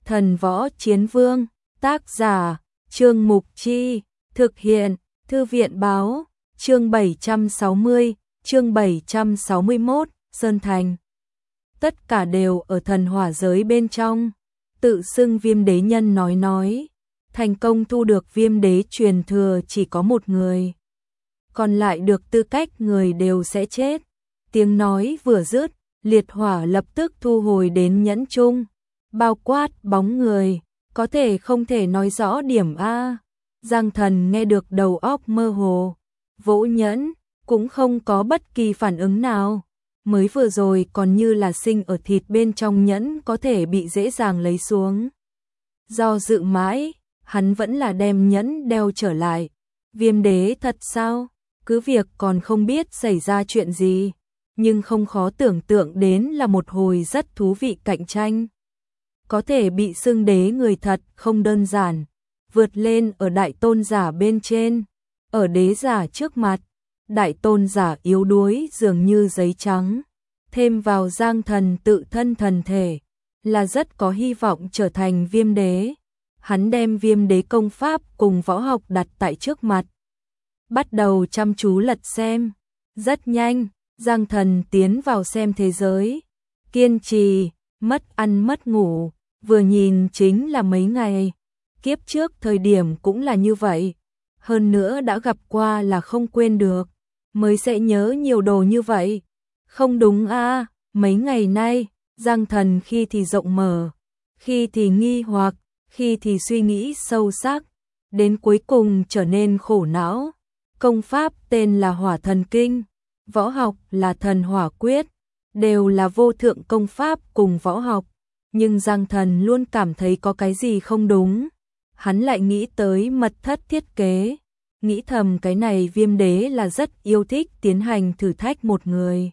Thần Võ Chiến Vương, tác giả, Trương Mục Chi, thực hiện, Thư viện báo, chương 760, chương 761, Sơn Thành. Tất cả đều ở thần hỏa giới bên trong, tự xưng Viêm Đế nhân nói, thành công thu được Viêm Đế truyền thừa chỉ có một người. Còn lại được tư cách người đều sẽ chết. Tiếng nói vừa dứt, liệt hỏa lập tức thu hồi đến nhẫn chung, bao quát bóng người, có thể không thể nói rõ điểm A. Giang Thần nghe được đầu óc mơ hồ, vỗ nhẫn, cũng không có bất kỳ phản ứng nào. Mới vừa rồi còn như là sinh ở thịt bên trong nhẫn có thể bị dễ dàng lấy xuống. Do dự mãi, hắn vẫn là đem nhẫn đeo trở lại. Viêm Đế thật sao? Cứ việc còn không biết xảy ra chuyện gì, nhưng không khó tưởng tượng đến là một hồi rất thú vị cạnh tranh. Có thể bị xưng đế người thật không đơn giản, vượt lên ở đại tôn giả bên trên, ở đế giả trước mặt, đại tôn giả yếu đuối dường như giấy trắng, thêm vào Giang Thần tự thân thần thể, là rất có hy vọng trở thành Viêm Đế. Hắn đem Viêm Đế công pháp cùng võ học đặt tại trước mặt, bắt đầu chăm chú lật xem. Rất nhanh, Giang Thần tiến vào xem thế giới, kiên trì, mất ăn mất ngủ, vừa nhìn chính là mấy ngày. Kiếp trước thời điểm cũng là như vậy, hơn nữa đã gặp qua là không quên được, mới sẽ nhớ nhiều đồ như vậy. Không đúng a, mấy ngày nay, Giang Thần khi thì rộng mở, khi thì nghi hoặc, khi thì suy nghĩ sâu sắc, đến cuối cùng trở nên khổ não. Công pháp tên là Hỏa Thần Kinh, võ học là Thần Hỏa Quyết, đều là vô thượng công pháp cùng võ học, nhưng Giang Thần luôn cảm thấy có cái gì không đúng. Hắn lại nghĩ tới mật thất thiết kế, nghĩ thầm cái này Viêm Đế là rất yêu thích tiến hành thử thách một người.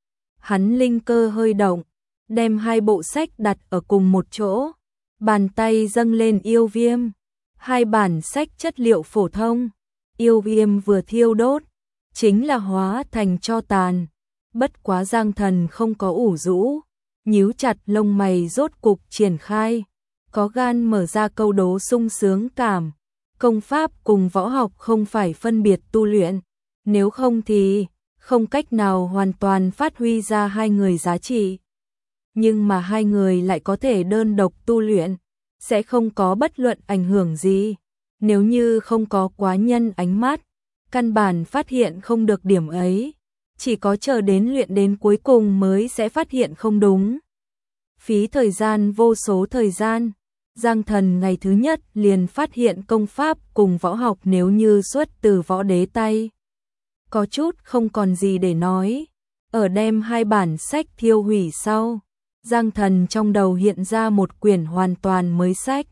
Hắn linh cơ hơi động, đem hai bộ sách đặt ở cùng một chỗ, bàn tay dâng lên yêu viêm. Hai bản sách chất liệu phổ thông, yêu viêm vừa thiêu đốt, chính là hóa thành tro tàn. Bất quá Giang Thần không có ủ rũ, nhíu chặt lông mày rốt cục triển khai, có gan mở ra câu đố sung sướng cảm. Công pháp cùng võ học không phải phân biệt tu luyện, nếu không thì không cách nào hoàn toàn phát huy ra hai người giá trị. Nhưng mà hai người lại có thể đơn độc tu luyện, sẽ không có bất luận ảnh hưởng gì. Nếu như không có quá nhân ánh mắt, căn bản phát hiện không được điểm ấy, chỉ có chờ đến luyện đến cuối cùng mới sẽ phát hiện không đúng. Phí thời gian vô số thời gian, Giang Thần ngày thứ nhất liền phát hiện công pháp cùng võ học nếu như xuất từ võ đế tay. Có chút không còn gì để nói, ở đem hai bản sách thiêu hủy sau, Giang Thần trong đầu hiện ra một quyển hoàn toàn mới sách.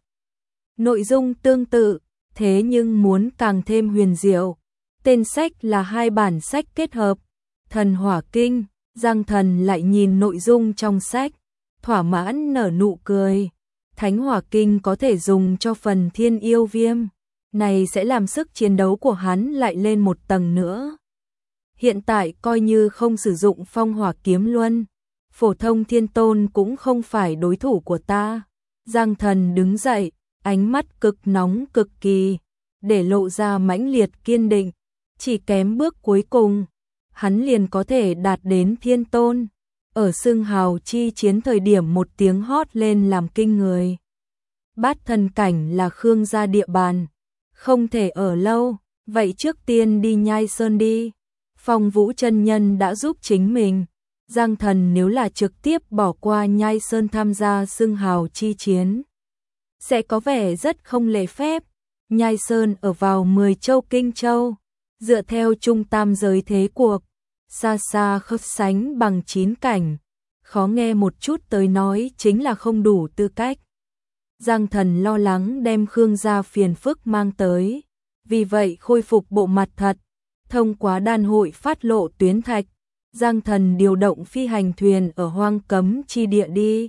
Nội dung tương tự, thế nhưng muốn càng thêm huyền diệu. Tên sách là hai bản sách kết hợp, Thần Hỏa Kinh. Giang Thần lại nhìn nội dung trong sách, thỏa mãn nở nụ cười. Thánh Hỏa Kinh có thể dùng cho phần thiên yêu viêm, này sẽ làm sức chiến đấu của hắn lại lên một tầng nữa. Hiện tại coi như không sử dụng Phong Hỏa Kiếm Luân, phổ thông thiên tôn cũng không phải đối thủ của ta. Giang Thần đứng dậy, ánh mắt cực nóng cực kỳ, để lộ ra mãnh liệt kiên định. Chỉ kém bước cuối cùng, hắn liền có thể đạt đến thiên tôn. Ở xưng hào chi chiến thời điểm một tiếng hót lên làm kinh người. Bát thần cảnh là Khương gia địa bàn, không thể ở lâu, vậy trước tiên đi Nhai Sơn đi. Phong Vũ chân nhân đã giúp chính mình. Giang Thần nếu là trực tiếp bỏ qua Nhai Sơn tham gia xưng hào chi chiến, sẽ có vẻ rất không lễ phép. Nhai Sơn ở vào 10 châu Kinh Châu, dựa theo trung tam giới thế cuộc, xa xa khớp sánh bằng 9 cảnh, khó nghe một chút tới nói chính là không đủ tư cách. Giang Thần lo lắng đem Khương gia phiền phức mang tới, vì vậy khôi phục bộ mặt thật, thông qua đan hội phát lộ tuyến thạch. Giang Thần điều động phi hành thuyền ở hoang cấm chi địa đi.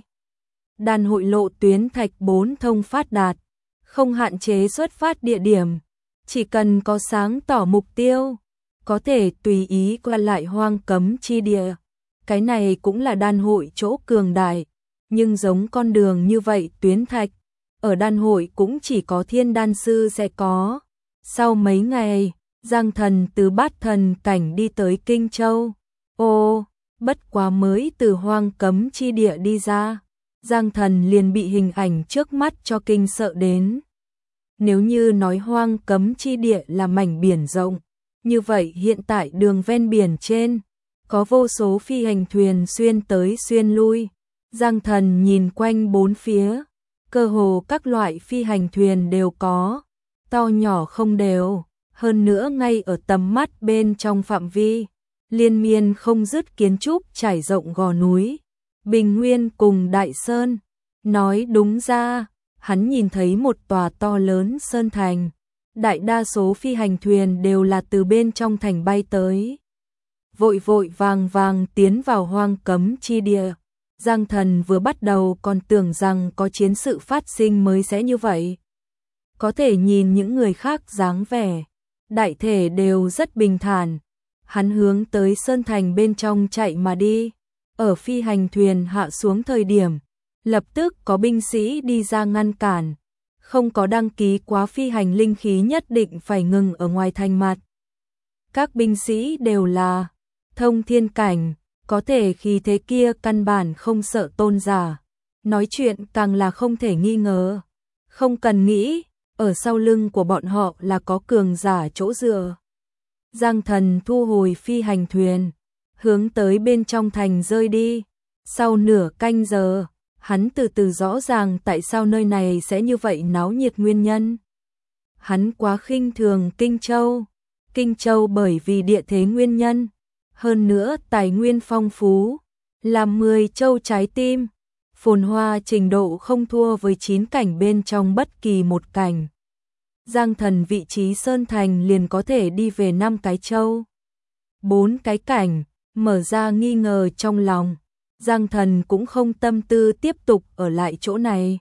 Đan hội lộ tuyến thạch 4 thông phát đạt, không hạn chế xuất phát địa điểm, chỉ cần có sáng tỏ mục tiêu, có thể tùy ý qua lại hoang cấm chi địa. Cái này cũng là đan hội chỗ cường đại, nhưng giống con đường như vậy tuyến thạch, ở đan hội cũng chỉ có thiên đan sư sẽ có. Sau mấy ngày, Giang Thần từ Bát Thần cảnh đi tới Kinh Châu. Ô, bất quá mới từ hoang cấm chi địa đi ra, Giang Thần liền bị hình ảnh trước mắt cho kinh sợ đến. Nếu như nói hoang cấm chi địa là mảnh biển rộng, như vậy hiện tại đường ven biển trên, có vô số phi hành thuyền xuyên tới xuyên lui. Giang Thần nhìn quanh bốn phía, cơ hồ các loại phi hành thuyền đều có, to nhỏ không đều, hơn nữa ngay ở tầm mắt bên trong phạm vi, liên miên không dứt kiến trúc trải rộng gò núi, Bình Nguyên cùng Đại Sơn. Nói đúng ra, hắn nhìn thấy một tòa to lớn sơn thành, đại đa số phi hành thuyền đều là từ bên trong thành bay tới. Vội vội vàng vàng tiến vào hoang cấm chi địa. Giang Thần vừa bắt đầu còn tưởng rằng có chiến sự phát sinh mới sẽ như vậy. Có thể nhìn những người khác dáng vẻ, đại thể đều rất bình thản. Hắn hướng tới sơn thành bên trong chạy mà đi. Ở phi hành thuyền hạ xuống thời điểm, lập tức có binh sĩ đi ra ngăn cản. Không có đăng ký quá phi hành linh khí nhất định phải ngừng ở ngoài thành mặt. Các binh sĩ đều là thông thiên cảnh, có thể khí thế kia căn bản không sợ tôn giả. Nói chuyện càng là không thể nghi ngờ. Không cần nghĩ, ở sau lưng của bọn họ là có cường giả chỗ dựa. Giang Thần thu hồi phi hành thuyền, hướng tới bên trong thành rơi đi. Sau nửa canh giờ, hắn từ từ rõ ràng tại sao nơi này sẽ như vậy náo nhiệt nguyên nhân. Hắn quá khinh thường Kinh Châu. Kinh Châu bởi vì địa thế nguyên nhân, hơn nữa tài nguyên phong phú, làm 10 châu trái tim, phồn hoa trình độ không thua với 9 cảnh bên trong bất kỳ một cảnh. Giang Thần vị trí sơn thành liền có thể đi về 5 cái châu, 4 cái cảnh, mở ra nghi ngờ trong lòng. Giang Thần cũng không tâm tư tiếp tục ở lại chỗ này.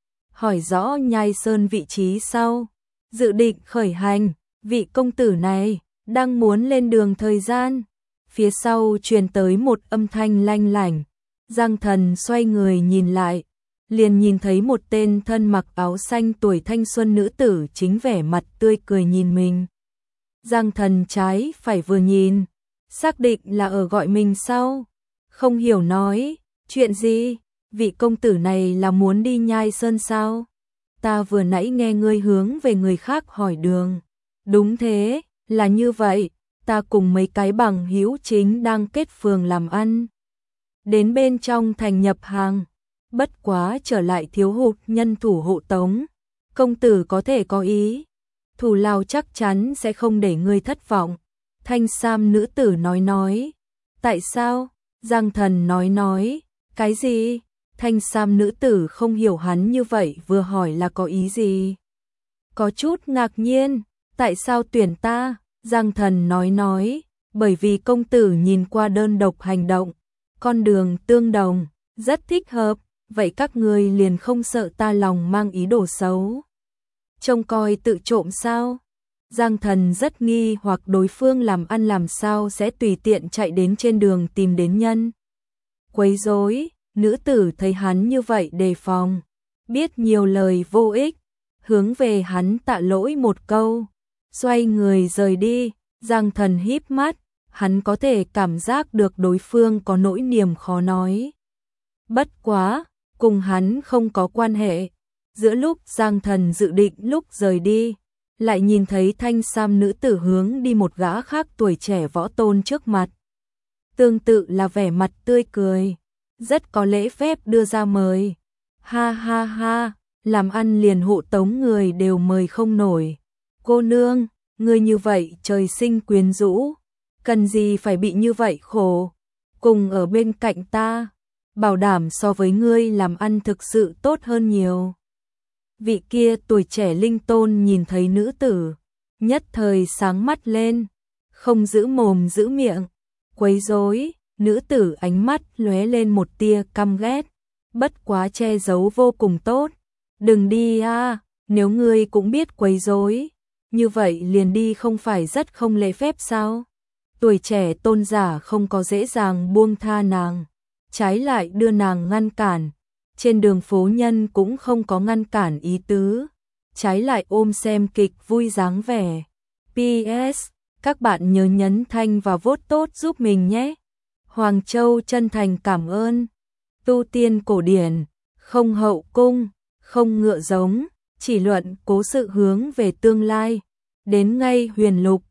Hỏi rõ Nhai Sơn vị trí sau, dự định khởi hành, vị công tử này đang muốn lên đường thời gian. Phía sau truyền tới một âm thanh lanh lảnh. Giang Thần xoay người nhìn lại, liền nhìn thấy một tên thân mặc áo xanh tuổi thanh xuân nữ tử chính vẻ mặt tươi cười nhìn mình. Giang Thần trái phải vừa nhìn, xác định là ở gọi mình sau. Không hiểu nói, chuyện gì, vị công tử này là muốn đi Nhai Sơn sao? Ta vừa nãy nghe ngươi hướng về người khác hỏi đường. Đúng thế, là như vậy, ta cùng mấy cái bằng hữu chính đang kết phường làm ăn. Đến bên trong thành nhập hàng, bất quá trở lại thiếu hụt nhân thủ hộ tống. Công tử có thể có ý, thủ lao chắc chắn sẽ không để ngươi thất vọng. Thanh sam nữ tử nói. Tại sao? Giang Thần nói, cái gì? Thanh sam nữ tử không hiểu hắn như vậy vừa hỏi là có ý gì. Có chút ngạc nhiên, tại sao tuyển ta? Giang Thần nói, bởi vì công tử nhìn qua đơn độc hành động, con đường tương đồng, rất thích hợp, vậy các ngươi liền không sợ ta lòng mang ý đồ xấu. Trông coi tự trộm sao? Giang Thần rất nghi hoặc đối phương làm ăn làm sao sẽ tùy tiện chạy đến trên đường tìm đến nhân. Quấy rối, nữ tử thấy hắn như vậy đề phòng, biết nhiều lời vô ích, hướng về hắn tạ lỗi một câu, xoay người rời đi. Giang Thần híp mắt, hắn có thể cảm giác được đối phương có nỗi niềm khó nói. Bất quá, cùng hắn không có quan hệ. Giữa lúc Giang Thần dự định lúc rời đi, lại nhìn thấy thanh sam nữ tử hướng đi một gã khác tuổi trẻ võ tôn trước mặt. Tương tự là vẻ mặt tươi cười, rất có lễ phép đưa ra mời. Ha ha ha, làm ăn liền hộ tống người đều mời không nổi. Cô nương, ngươi như vậy trời sinh quyến rũ, cần gì phải bị như vậy khổ. Cùng ở bên cạnh ta, bảo đảm so với ngươi làm ăn thực sự tốt hơn nhiều. Vị kia tuổi trẻ linh tôn nhìn thấy nữ tử, nhất thời sáng mắt lên, không giữ mồm giữ miệng, quấy rối. Nữ tử ánh mắt lóe lên một tia căm ghét, bất quá che giấu vô cùng tốt. Đừng đi a, nếu ngươi cũng biết quấy rối, như vậy liền đi không phải rất không lễ phép sao? Tuổi trẻ tôn giả không có dễ dàng buông tha nàng, trái lại đưa nàng ngăn cản. trên đường phố nhân cũng không có ngăn cản ý tứ, trái lại ôm xem kịch vui dáng vẻ. PS, các bạn nhớ nhấn thanh và vote tốt giúp mình nhé. Hoàng Châu chân thành cảm ơn. Tu tiên cổ điển, không hậu cung, không ngựa giống, chỉ luận cố sự hướng về tương lai. Đến ngay huyền lục,